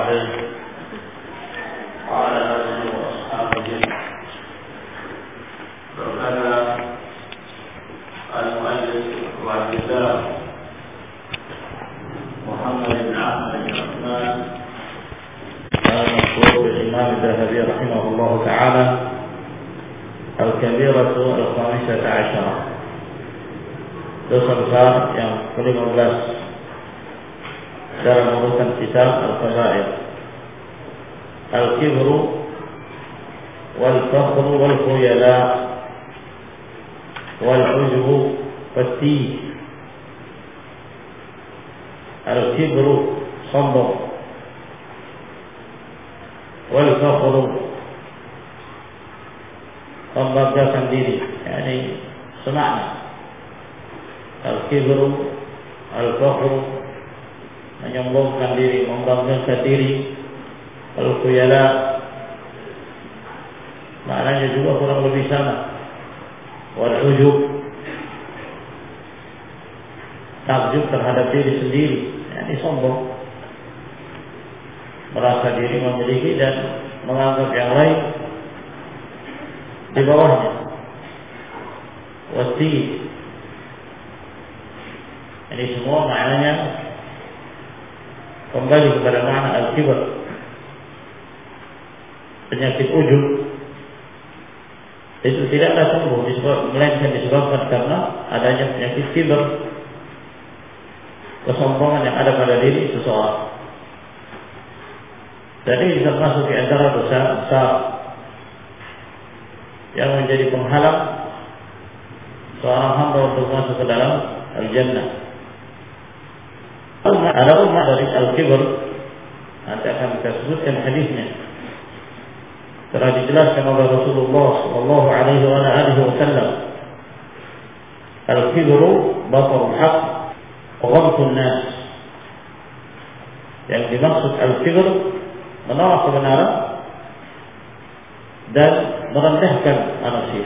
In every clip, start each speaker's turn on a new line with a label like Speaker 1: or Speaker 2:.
Speaker 1: عليه وعلى آله وأصحابه. وكذا المؤلف والكتاب محمد بن أحمد بن عثمان المشهور بالإمام الذهبي رحمه الله تعالى الكبيرة الخامسة عشرة، dosa besar yang ke-15 dalam urutan kitab Al-Kabair, Al-Kibru Wal-Fakhru Wal-Khuyala Wal-Ujbu Wal-Tih. Al-Kibru sombong, Wal-Fakhru membanggakan diri, yakni semakna. Al-Kibru, Al-Fakhru menyombongkan diri, membanggakan diri. Al-Khuyala maknanya juga kurang lebih sama. Wal-Ujub takjub terhadap diri sendiri, yakni sombong, merasa diri memiliki dan menganggap yang lain di bawahnya. Wati, ini semua maknanya kembali kepada makna al-kibr, penyakit ujub. Itu tidaklah sembuh melainkan disebabkan karena adanya penyakit kibr, kesombongan yang ada pada diri seseorang. Dan ini termasuk di antara dosa besar yang menjadi penghalang seorang hamba untuk masuk ke dalam al-jannah. Ada rumah dari al-kibr, nanti akan kita sebutkan hadisnya. Telah dijelaskan oleh Rasulullah sallallahu alaihi wasallam. Al-kibru batarul haqq wa ghamtun nas. Yang dimaksud al-kibr menolak kebenaran dan merendahkan manusia.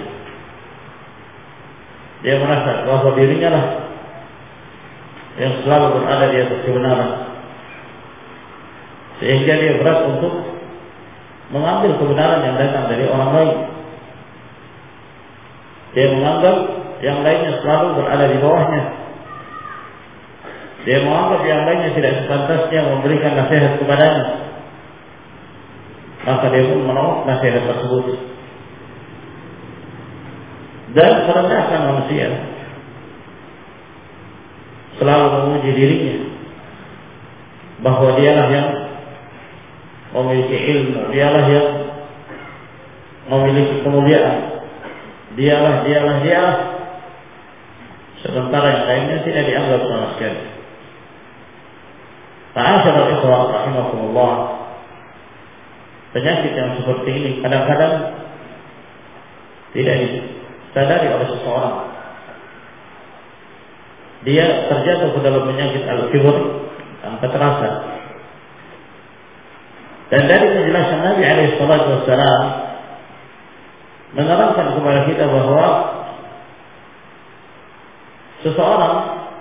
Speaker 1: Dia merasa bahwa dirinya lah yang selalu berada di atas kebenaran, sehingga dia berat untuk mengambil kebenaran yang datang dari orang lain. Dia menganggap yang lainnya selalu berada di bawahnya. Dia menganggap yang lainnya tidak sepantasnya memberikan nasihat kepadanya, maka dia pun menolak nasihat tersebut dan merendahkan manusia, selalu memuji dirinya bahwa dialah yang memiliki ilmu, dialah yang memiliki kemuliaan, dialah. Sementara yang lainnya tidak dianggap sama sekali. Ma'asyiral ikhwan rahimakumullah, penyakit yang seperti ini kadang-kadang tidak disadari oleh seseorang. Dia terjatuh ke dalam penyakit al-kibr tanpa terasa. Dan dari penjelasan Nabi alaihi salatu wassalam menerangkan kepada kita bahwa seseorang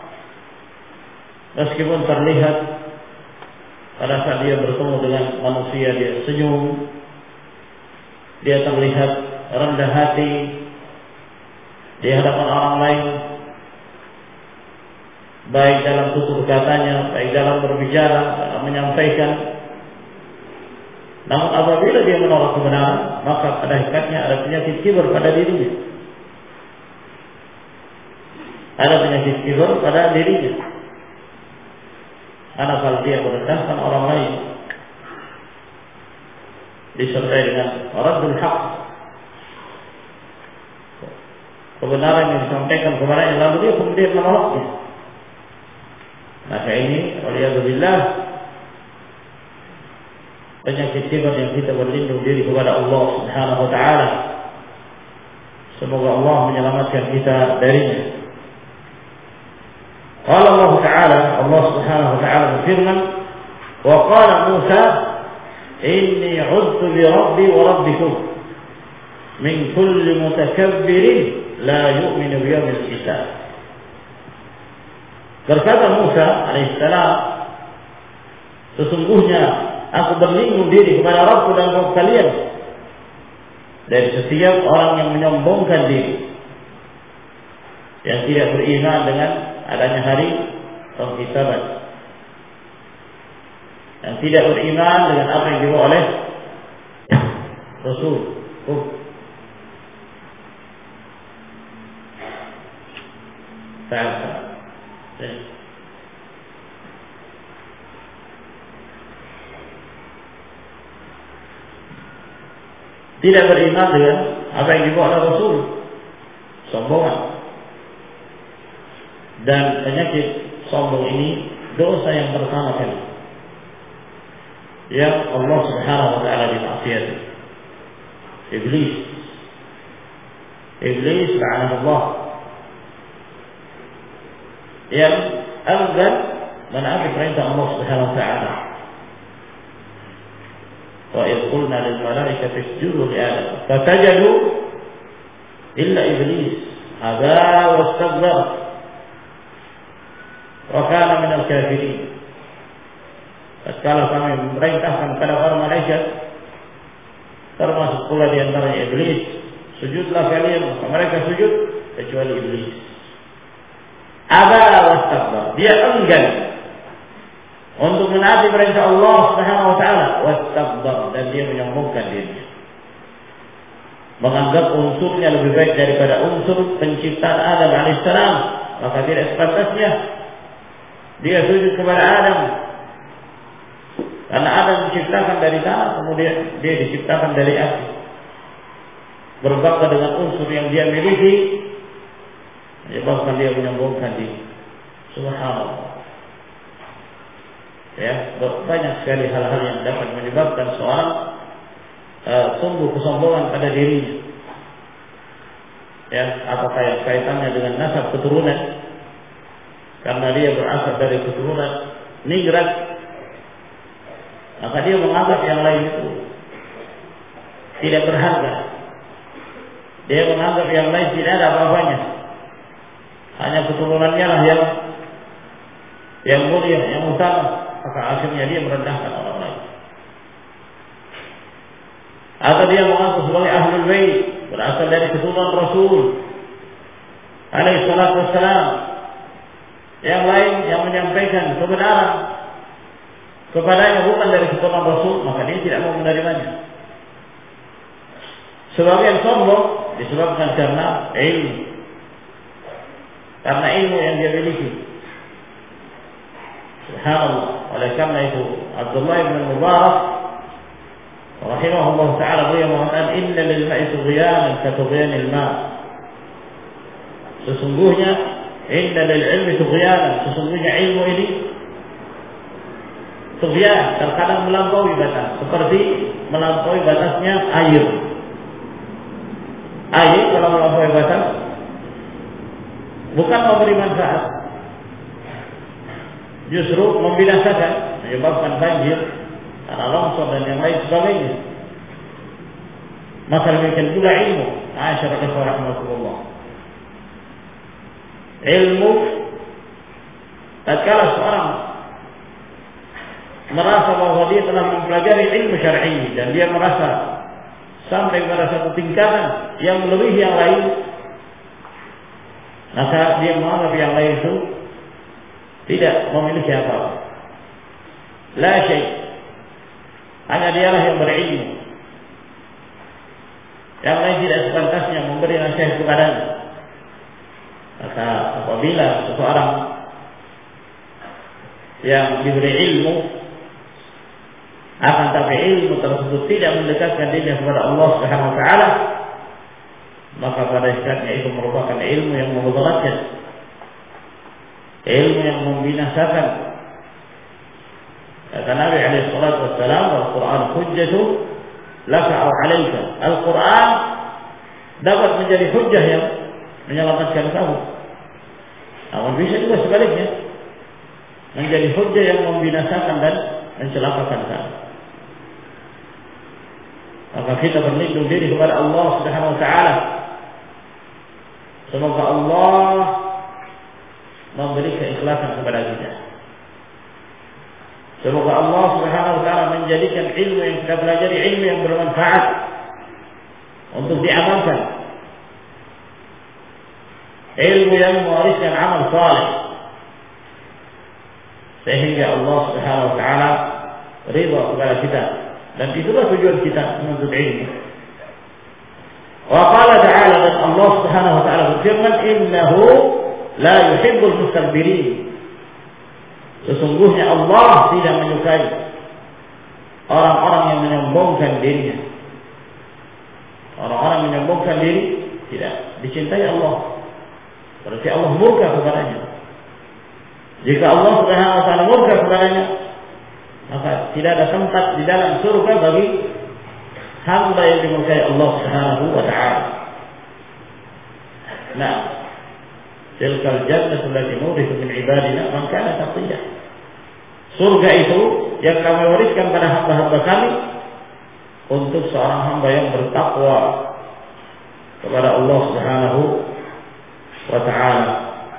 Speaker 1: meskipun terlihat pada saat dia bertemu dengan manusia dia senyum, dia terlihat rendah hati di hadapan orang lain, baik dalam tutur katanya, baik dalam berbicara, dalam menyampaikan. Namun apabila dia menolak kebenaran, maka pada hakikatnya ada penyakit kibr pada dirinya. Ada penyakit kibr pada dirinya. Karena kalau dia merendahkan orang lain, disertai dengan raddul haq, kebenaran yang disampaikan kepadanya lalu dia kemudian menolaknya, maka ini waliyadzubillah penyakit kibr yang kita berlindung diri kepada Allah Subhanahu wa taala. Semoga Allah menyelamatkan kita darinya. Qala Allah Ta'ala, Allah Subhanahu wa ta'ala berfirman, wa qala Musa inni 'udtu bi rabbi wa rabbikum min kulli mutakabbirin la yu'minu bi yaumil hisab. Berkata Musa alaihissalam, sesungguhnya aku berlindung diri kepada Rabbku dan Rabb kalian dari setiap orang yang menyombongkan diri, yang tidak beriman dengan adanya hari penghisaban, yang tidak beriman dengan apa yang dibawa oleh Rasul. Tidak beriman dengan apa yang dibawa oleh Rasul, sombongan. Dan penyakit sombong ini dosa yang pertama kali yang Allah Subhanahu wa taala dimaksiyati. Iblis la'anahullah, yang enggan menaati perintah Allah Subhanahu wa taala. Wa idh qulna lil malaikati isjudu li Adam fasajadu illa iblis aba wastakbara wa kana minal kafirin. Tatkala kami memerintahkan kepada para malaikat, termasuk pula di antaranya iblis, sujudlah kalian, maka mereka sujud kecuali iblis. Aba wastakbar, dia enggan untuk menaati perintah Allah Subhanahu wa taala, wastakbar, dan dia menyombongkan dirinya, menganggap unsurnya lebih baik daripada unsur penciptaan Adam alaihissalam, maka tidak sepantasnya dia sujud kepada Adam. Karena Adam diciptakan dari tanah, kemudian dia diciptakan dari api. Berbangga dengan unsur yang dia miliki, menyebabkan dia menyombongkan diri. Subhanallah. Ya, banyak sekali hal-hal yang dapat menyebabkan seorang tumbuh kesombongan pada dirinya. Ya, apakah yang kaitannya dengan nasab keturunan? Karena dia berasal dari keturunan ningrat, maka dia menganggap yang lain itu tidak berharga. Dia menganggap yang lain tidak ada apa-apanya. Hanya keturunannya lah yang mulia, yang utama. Maka akhirnya dia merendahkan orang lain. Atau dia mengaku sebagai ahlul bait, berasal dari keturunan Rasul alaihi salatu wassalam. Yang lain yang menyampaikan kebenaran kepadanya bukan dari keturunan Rasul, maka dia tidak mau menerimanya. Sebagian sombong disebabkan karena ilmu, karena ilmu yang dia miliki. Subhanallah. Oleh karena itu Abdullah bin Mubarak rahimahullah ta'ala beliau mengatakan, inna lil ma'i tughyanan ka tughyanil ma'. Sesungguhnya inna lil ilmi tughyanan, sesungguhnya ilmu ini tughyan, terkadang melampaui batas, seperti melampaui batasnya air. Air kalau melampaui batas bukan memberi manfaat, justru membinasakan, menyebabkan banjir, tanah longsor dan yang lain sebagainya. Maka demikian pula ilmu. Ma'asyiral ikhwah rahimakumullah. Ilmu, tatkala seorang merasa bahwa dia telah mempelajari ilmu syar'i dan dia merasa sampai pada satu tingkatan yang melebihi yang lain, maka dia menganggap yang lain itu tidak memiliki apa-apa. La syai'. Hanya dialah yang berilmu. Yang lain tidak sepantasnya memberi nasihat kepadanya. Maka apabila seseorang yang diberi ilmu, akan tapi ilmu tersebut tidak mendekatkan dirinya kepada Allah Subhanahu wa taala, maka pada hakikatnya itu merupakan ilmu yang memudaratkan, ilmu yang membinasakan. Kata Nabi alaihi salatu wassalam, Al-Quran hujjatu laka aw alaika. Al-Quran dapat menjadi hujjah yang menyelamatkan kamu, namun bisa juga sebaliknya menjadi hujjah yang membinasakan dan mencelakakan kamu. Maka kita berlindung diri kepada Allah Subhanahu wa taala. Semoga Allah memberi keikhlasan kepada kita. Semoga Allah Subhanahu wa taala menjadikan ilmu yang kita pelajari ilmu yang bermanfaat untuk diamalkan. Ilmu yang mewariskan amal saleh. Sehingga Allah Subhanahu wa taala ridha kepada kita, dan itulah tujuan kita menuntut ilmu. Wa qala ta'ala, dan Allah Subhanahu wa taala berfirman, innahu la yuhibbul mustakbirin. Sesungguhnya Allah tidak menyukai orang-orang yang menyombongkan dirinya. Orang-orang menyombongkan diri tidak dicintai Allah. Berarti Allah murka kepadanya. Jika Allah Subhanahu wa taala murka kepadanya, maka tidak ada tempat di dalam surga bagi hamba yang dimurkai Allah Subhanahu wa taala. Nah, tilkal jannatu allati nurithu min ibadina man kana taqiyya. Surga itu yang kami wariskan pada hamba-hamba kami untuk seorang hamba yang bertakwa kepada Allah Subhanahu wa taala.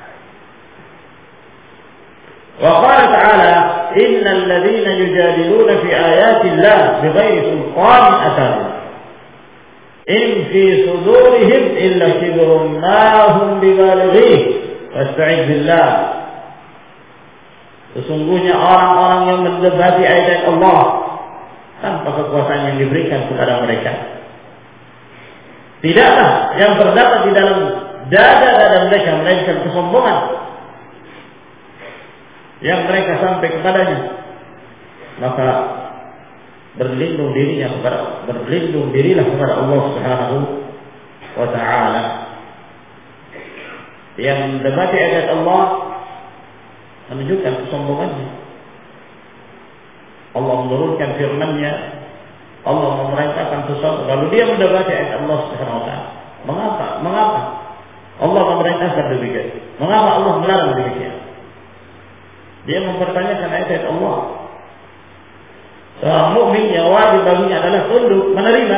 Speaker 1: Wa qala ta'ala, innal ladzina yujadiluna fi ayati Allah bighairi sultanin atahum in fi sudurihim illa kibrun ma hum bibalighi fasta'id billah. Sesungguhnya orang-orang yang mendebati ayat Allah tanpa kekuasaan yang diberikan kepada mereka, tidaklah yang terdapat di dalam dada-dada mereka melainkan kesombongan yang mereka sampai kepadanya. Maka berlindung dirilah kepada Allah Subhanahu wa taala. Yang mendebati ayat Allah menunjukkan kesombongannya. Allah menurunkan firman-Nya, Allah memerintahkan sesuatu, lalu dia mendebati ayat Allah Subhanahu wa taala. Mengapa Allah memerintahkan demikian? Mengapa Allah melarang demikian? Dia mempertanyakan ayat Allah. Seorang mukmin yang wajib baginya adalah tunduk, menerima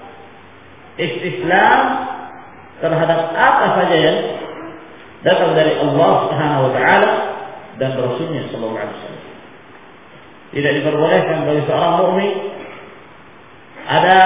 Speaker 1: Islam terhadap apa saja yang datang dari Allah Subhanahu wa taala dan Rasulnya sallallahu alaihi wasallam. Tidak diperbolehkan bagi seorang mukmin ada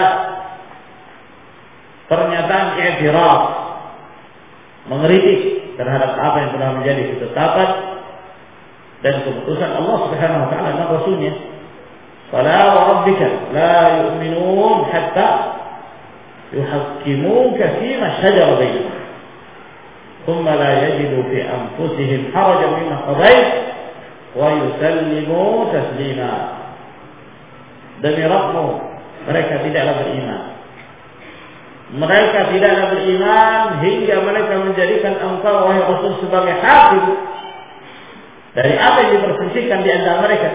Speaker 1: pernyataan i'tiraf, mengkritik terhadap apa yang telah menjadi ketetapan dan keputusan Allah Subhanahu wa taala dan Rasulnya. Fala wa rabbika la yu'minun hatta yuhakkimuka fima shajara bainahum thumma la yajidu fi anfusihim harajan mimma qadayt wa yusallimu taslima. Demi Rabbmu, mereka tidaklah beriman. Mereka tidaklah beriman hingga mereka menjadikan engkau wahai Rasul sebagai hakim dari apa yang diperselisihkan di antara mereka.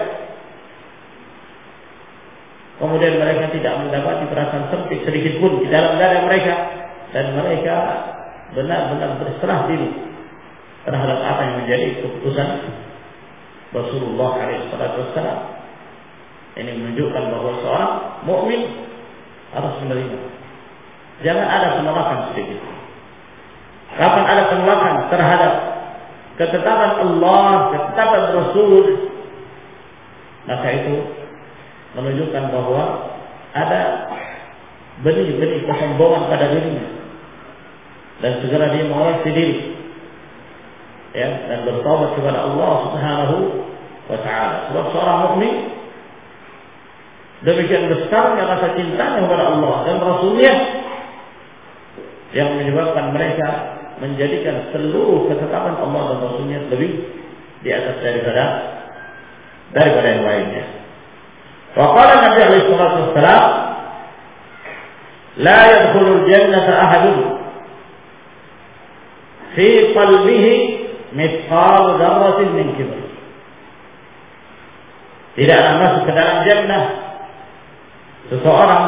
Speaker 1: Kemudian mereka tidak mendapati perasaan sempit sedikit pun di dalam dada mereka, dan mereka benar-benar berserah diri terhadap apa yang menjadi keputusan Rasulullah SAW. Ini menunjukkan bahwa seorang mukmin harus menerima. Jangan ada penolakan sedikit. Kapan ada penolakan terhadap ketetapan Allah, ketetapan Rasul, maka itu menunjukkan bahwa ada benih-benih kesombongan pada dirinya, dan segera dia mengoreksi diri, ya, dan bertaubat kepada Allah Subhanahu wa taala. Sebab seorang mukmin demikian besarnya rasa cintanya kepada Allah dan Rasulnya yang menyebabkan mereka menjadikan seluruh ketetapan Allah dan Rasulnya lebih di atas daripada yang lainnya. Wa qala Nabi alaihi salatu wassalam, la yadkhulul jannata ahadun fi qalbihi mithqal dzarratin min kibr. Tidak akan masuk ke dalam jannah seseorang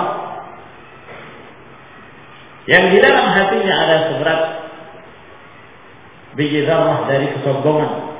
Speaker 1: yang di dalam hatinya ada seberat biji zarrah dari kesombongan.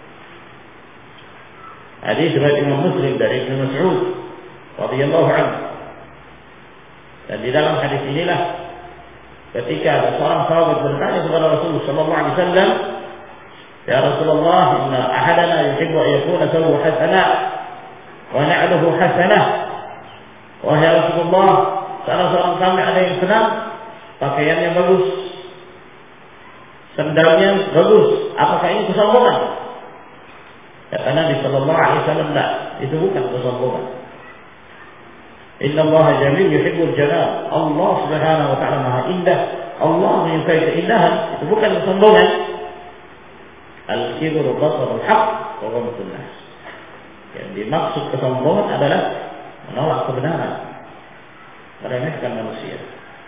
Speaker 1: Hadis riwayat Imam Muslim dari Ibnu Mas'ud radhiyallahu anhu. Dan di dalam hadis inilah ketika seorang sahabat bertanya kepada Rasulullah sallallahu alaihi wasallam, "Ya Rasulullah, inna ahadana yuhibbu an yakuna sawwa hasana wa na'luhu hasanah. Wahai Rasulullah, salah seorang kami ada yang senang pakaiannya bagus, sendalnya bagus. Apakah ini kesombongan? Kata Nabi sallallahu alaihi wasallam, tidak, itu bukan kesombongan. Inna Allah jamil yuhibbul jamal. Allah Subhanahu wa taala Maha Indah. Allah menyukai keindahan. Itu bukan kesombongan. Al-kibru basarul haq wa ghamtun nas. Yang dimaksud kesombongan adalah menolak kebenaran, meremehkan manusia.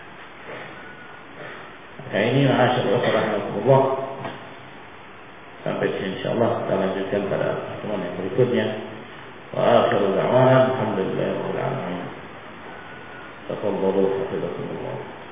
Speaker 1: Maka ini ma'asyiral rahimakumullah. Sampai sini insyaallah kita lanjutkan pada pertemuan yang berikutnya. Wa akhiru da'wana alhamdulillahirabbil alamin. Taqabbalu hafizakumullah.